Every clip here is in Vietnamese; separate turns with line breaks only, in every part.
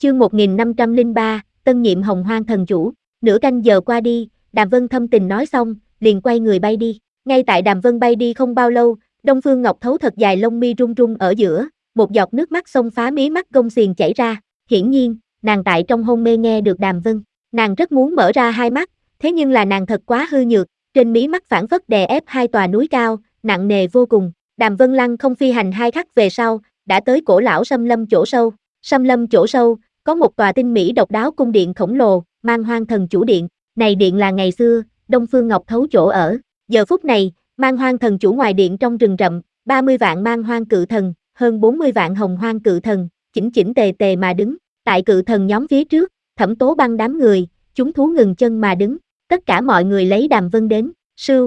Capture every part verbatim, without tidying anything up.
Chương một nghìn năm trăm lẻ ba, tân nhiệm Hồng Hoang thần chủ. Nửa canh giờ qua đi, Đàm Vân thâm tình nói xong, liền quay người bay đi. Ngay tại Đàm Vân bay đi không bao lâu, Đông Phương Ngọc thấu thật dài lông mi run run ở giữa, một giọt nước mắt xông phá mí mắt gông xiềng chảy ra. Hiển nhiên, nàng tại trong hôn mê nghe được Đàm Vân. Nàng rất muốn mở ra hai mắt, thế nhưng là nàng thật quá hư nhược, trên mí mắt phảng phất đè ép hai tòa núi cao, nặng nề vô cùng. Đàm Vân lăng không phi hành hai khắc về sau, đã tới cổ lão Sâm Lâm chỗ sâu. Sâm Lâm chỗ sâu, có một tòa tinh mỹ độc đáo cung điện khổng lồ, Man Hoang thần chủ điện. Này điện là ngày xưa Đông Phương Ngọc thấu chỗ ở. Giờ phút này, Man Hoang thần chủ ngoài điện trong rừng rậm, ba mươi vạn Man Hoang cự thần, hơn bốn mươi vạn Hồng Hoang cự thần, chỉnh chỉnh tề tề mà đứng. Tại cự thần nhóm phía trước, Thẩm Tố Băng đám người, chúng thú ngừng chân mà đứng. Tất cả mọi người lấy Đàm Vân đến. Sưu.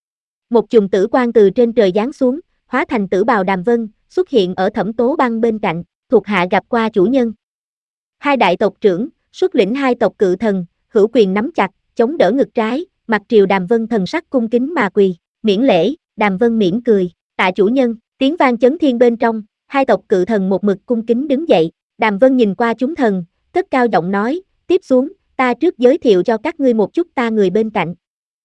Một chùm tử quang từ trên trời giáng xuống, hóa thành tử bào Đàm Vân, xuất hiện ở Thẩm Tố Băng bên cạnh. Thuộc hạ gặp qua chủ nhân. Hai đại tộc trưởng, xuất lĩnh hai tộc cự thần, hữu quyền nắm chặt, chống đỡ ngực trái, mặt triều Đàm Vân thần sắc cung kính mà quỳ. Miễn lễ. Đàm Vân mỉm cười. Tạ chủ nhân. Tiếng vang chấn thiên bên trong, hai tộc cự thần một mực cung kính đứng dậy. Đàm Vân nhìn qua chúng thần, cất cao giọng nói, tiếp xuống, ta trước giới thiệu cho các ngươi một chút ta người bên cạnh.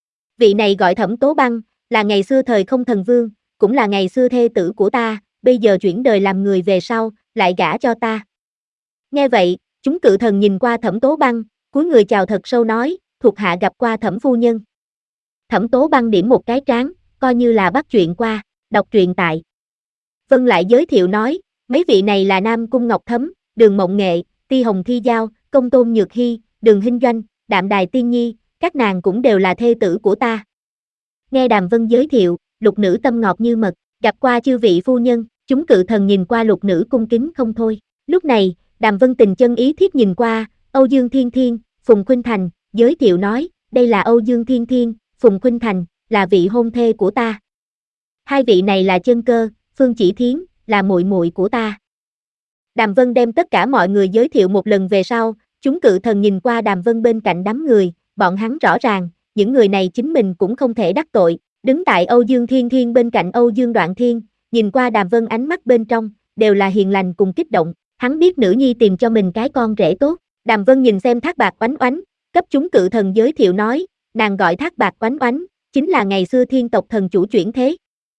Vị này gọi Thẩm Tố Băng, là ngày xưa thời không thần vương, cũng là ngày xưa thê tử của ta, bây giờ chuyển đời làm người về sau, lại gả cho ta. Nghe vậy, chúng cự thần nhìn qua Thẩm Tố Băng, cúi người chào thật sâu nói, thuộc hạ gặp qua Thẩm phu nhân. Thẩm Tố Băng điểm một cái trán, coi như là bắt chuyện qua, đọc truyện tại. Vân lại giới thiệu nói, mấy vị này là Nam Cung Ngọc Thấm, Đường Mộng Nghệ, Ti Hồng Thi Giao, Công Tôn Nhược Hy, Đường Hinh Doanh, Đạm Đài Tiên Nhi, các nàng cũng đều là thê tử của ta. Nghe Đàm Vân giới thiệu, lục nữ tâm ngọt như mật, gặp qua chư vị phu nhân, chúng cự thần nhìn qua lục nữ cung kính không thôi. Lúc này, Đàm Vân tình chân ý thiết nhìn qua, Âu Dương Thiên Thiên, Phùng Khuynh Thành, giới thiệu nói, đây là Âu Dương Thiên Thiên, Phùng Khuynh Thành, là vị hôn thê của ta. Hai vị này là Chân Cơ, Phương Chỉ Thiến, là muội muội của ta. Đàm Vân đem tất cả mọi người giới thiệu một lần về sau, chúng cự thần nhìn qua Đàm Vân bên cạnh đám người, bọn hắn rõ ràng, những người này chính mình cũng không thể đắc tội. Đứng tại Âu Dương Thiên Thiên bên cạnh Âu Dương Đoạn Thiên, nhìn qua Đàm Vân ánh mắt bên trong, đều là hiền lành cùng kích động. Hắn biết nữ nhi tìm cho mình cái con rể tốt. Đàm Vân nhìn xem Thác Bạc Oánh Oánh, cấp chúng cự thần giới thiệu nói, nàng gọi Thác Bạc Oánh Oánh, chính là ngày xưa thiên tộc thần chủ chuyển thế.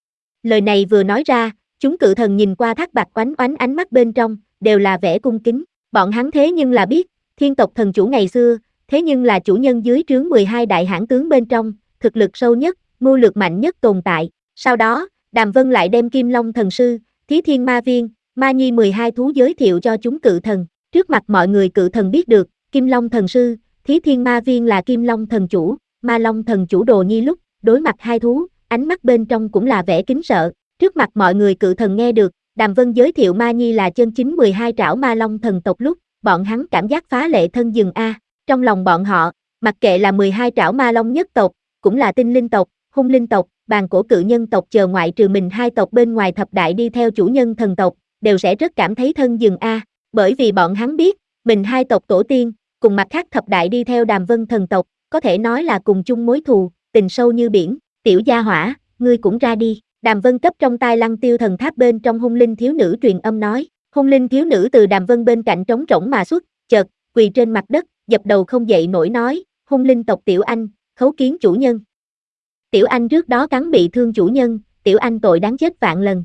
Lời này vừa nói ra, chúng cự thần nhìn qua Thác Bạc Oánh Oánh ánh mắt bên trong, đều là vẻ cung kính. Bọn hắn thế nhưng là biết, thiên tộc thần chủ ngày xưa, thế nhưng là chủ nhân dưới trướng mười hai đại hãn tướng bên trong, thực lực sâu nhất, mưu lược mạnh nhất tồn tại. Sau đó, Đàm Vân lại đem Kim Long thần sư, Thí Thiên Ma Viên, Ma Nhi mười hai thú giới thiệu cho chúng cự thần. Trước mặt mọi người cự thần biết được, Kim Long thần sư, Thí Thiên Ma Viên là Kim Long thần chủ, Ma Long thần chủ Đồ Nhi lúc đối mặt hai thú, ánh mắt bên trong cũng là vẻ kính sợ. Trước mặt mọi người cự thần nghe được, Đàm Vân giới thiệu Ma Nhi là chân chính mười hai trảo Ma Long thần tộc lúc, bọn hắn cảm giác phá lệ thân dừng a. Trong lòng bọn họ, mặc kệ là mười hai trảo Ma Long nhất tộc, cũng là tinh linh tộc, hung linh tộc, bàn cổ cự nhân tộc chờ ngoại trừ mình hai tộc bên ngoài thập đại đi theo chủ nhân thần tộc, đều sẽ rất cảm thấy thân dừng a, bởi vì bọn hắn biết, mình hai tộc tổ tiên, cùng mặt khác thập đại đi theo Đàm Vân thần tộc, có thể nói là cùng chung mối thù, tình sâu như biển. Tiểu gia hỏa, ngươi cũng ra đi. Đàm Vân cấp trong tai Lăng Tiêu thần tháp bên trong hung linh thiếu nữ truyền âm nói. Hung linh thiếu nữ từ Đàm Vân bên cạnh trống rỗng mà xuất, chợt quỳ trên mặt đất, dập đầu không dậy nổi nói, hung linh tộc Tiểu Anh, khấu kiến chủ nhân. Tiểu Anh trước đó cắn bị thương chủ nhân, Tiểu Anh tội đáng chết vạn lần.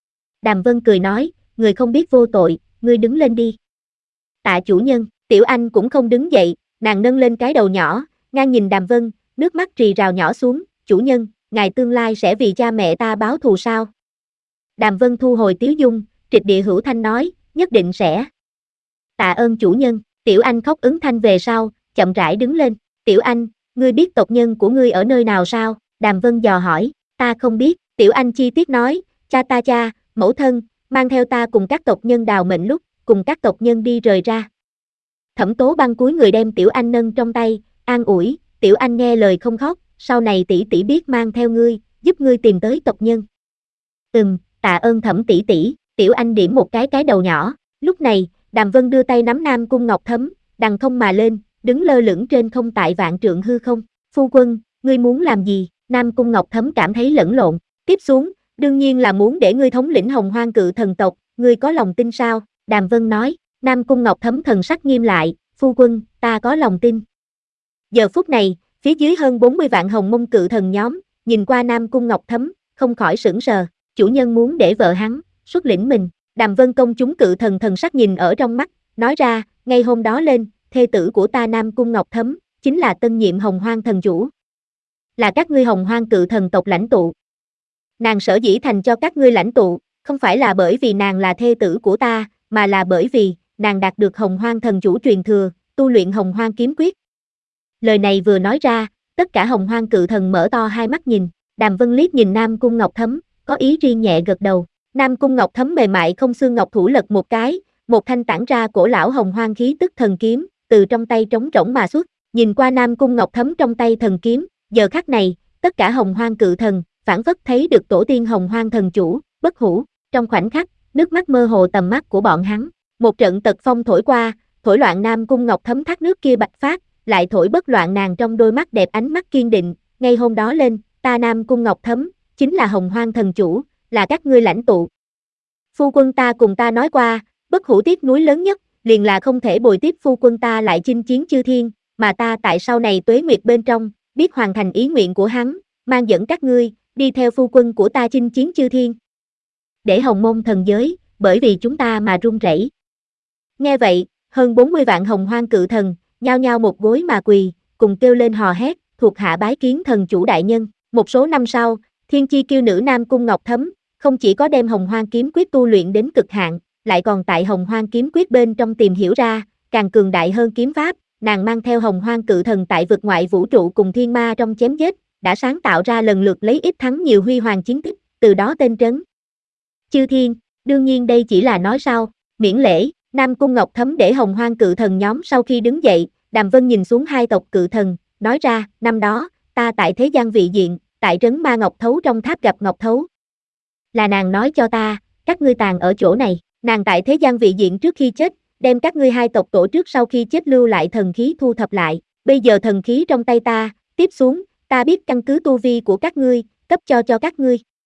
Đàm Vân cười nói, người không biết vô tội, ngươi đứng lên đi. Tạ chủ nhân. Tiểu Anh cũng không đứng dậy, nàng nâng lên cái đầu nhỏ, ngang nhìn Đàm Vân, nước mắt rì rào nhỏ xuống, chủ nhân, ngài tương lai sẽ vì cha mẹ ta báo thù sao? Đàm Vân thu hồi tiếu dung, trịch địa hữu thanh nói, nhất định sẽ. Tạ ơn chủ nhân. Tiểu Anh khóc ứng thanh về sau, chậm rãi đứng lên. Tiểu Anh, ngươi biết tộc nhân của ngươi ở nơi nào sao? Đàm Vân dò hỏi, ta không biết. Tiểu Anh chi tiết nói, cha ta cha, mẫu thân, mang theo ta cùng các tộc nhân đào mệnh lúc, cùng các tộc nhân đi rời ra. Thẩm Tố Băng cúi người đem Tiểu Anh nâng trong tay, an ủi, Tiểu Anh nghe lời không khóc, sau này tỷ tỷ biết mang theo ngươi, giúp ngươi tìm tới tộc nhân. Ừm, tạ ơn Thẩm tỷ tỷ. Tiểu Anh điểm một cái cái đầu nhỏ. Lúc này, Đàm Vân đưa tay nắm Nam Cung Ngọc Thấm, đằng không mà lên, đứng lơ lửng trên không tại vạn trượng hư không. Phu quân, ngươi muốn làm gì? Nam Cung Ngọc Thấm cảm thấy lẫn lộn. Tiếp xuống, đương nhiên là muốn để ngươi thống lĩnh Hồng Hoang cự thần tộc, ngươi có lòng tin sao? Đàm Vân nói, Nam Cung Ngọc Thấm thần sắc nghiêm lại, phu quân, ta có lòng tin. Giờ phút này, phía dưới hơn bốn mươi vạn hồng mông cự thần nhóm, nhìn qua Nam Cung Ngọc Thấm, không khỏi sững sờ, chủ nhân muốn để vợ hắn, xuất lĩnh mình. Đàm Vân công chúng cự thần thần sắc nhìn ở trong mắt, nói ra, ngay hôm đó lên, thê tử của ta Nam Cung Ngọc Thấm, chính là tân nhiệm Hồng Hoang thần chủ. Là các ngươi Hồng Hoang cự thần tộc lãnh tụ. Nàng sở dĩ thành cho các ngươi lãnh tụ, không phải là bởi vì nàng là thê tử của ta, mà là bởi vì, nàng đạt được Hồng Hoang thần chủ truyền thừa, tu luyện Hồng Hoang kiếm quyết. Lời này vừa nói ra, tất cả Hồng Hoang cự thần mở to hai mắt nhìn, Đàm Vân liếc nhìn Nam Cung Ngọc Thấm, có ý riêng nhẹ gật đầu. Nam Cung Ngọc Thấm mềm mại không xương ngọc thủ lật một cái, một thanh tản ra cổ lão Hồng Hoang khí tức thần kiếm, từ trong tay trống rỗng mà xuất. Nhìn qua Nam Cung Ngọc Thấm trong tay thần kiếm, giờ khắc này, tất cả Hồng Hoang cự thần, phảng phất thấy được tổ tiên Hồng Hoang thần chủ, bất hủ. Trong khoảnh khắc, nước mắt mơ hồ tầm mắt của bọn hắn. Một trận tật phong thổi qua, thổi loạn Nam Cung Ngọc Thấm thác nước kia bạch phát, lại thổi bất loạn nàng trong đôi mắt đẹp ánh mắt kiên định. Ngay hôm đó lên, ta Nam Cung Ngọc Thấm, chính là Hồng Hoang thần chủ, là các ngươi lãnh tụ. Phu quân ta cùng ta nói qua, bất hủ tiếc núi lớn nhất, liền là không thể bồi tiếp phu quân ta lại chinh chiến chư thiên, mà ta tại sau này tuế nguyệt bên trong, biết hoàn thành ý nguyện của hắn, mang dẫn các ngươi, đi theo phu quân của ta chinh chiến chư thiên. Để hồng môn thần giới, bởi vì chúng ta mà run rẩy. Nghe vậy, hơn bốn mươi vạn hồng hoang cự thần, nhao nhao một gối mà quỳ, cùng kêu lên hò hét, thuộc hạ bái kiến thần chủ đại nhân. Một số năm sau, thiên chi kiêu nữ Nam Cung Ngọc Thấm, không chỉ có đem hồng hoang kiếm quyết tu luyện đến cực hạn, lại còn tại hồng hoang kiếm quyết bên trong tìm hiểu ra, càng cường đại hơn kiếm pháp, nàng mang theo hồng hoang cự thần tại vực ngoại vũ trụ cùng thiên ma trong chém giết, đã sáng tạo ra lần lượt lấy ít thắng nhiều huy hoàng chiến tích, từ đó tên trấn chư thiên. Đương nhiên đây chỉ là nói sau, miễn lễ. Nam Cung Ngọc Thấm để hồng hoang cự thần nhóm sau khi đứng dậy, Đàm Vân nhìn xuống hai tộc cự thần, nói ra, năm đó, ta tại thế gian vị diện, tại trấn Ma Ngọc Thấu trong tháp gặp Ngọc Thấu. Là nàng nói cho ta, các ngươi tàn ở chỗ này, nàng tại thế gian vị diện trước khi chết, đem các ngươi hai tộc tổ trước sau khi chết lưu lại thần khí thu thập lại, bây giờ thần khí trong tay ta, tiếp xuống, ta biết căn cứ tu vi của các ngươi, cấp cho cho các ngươi.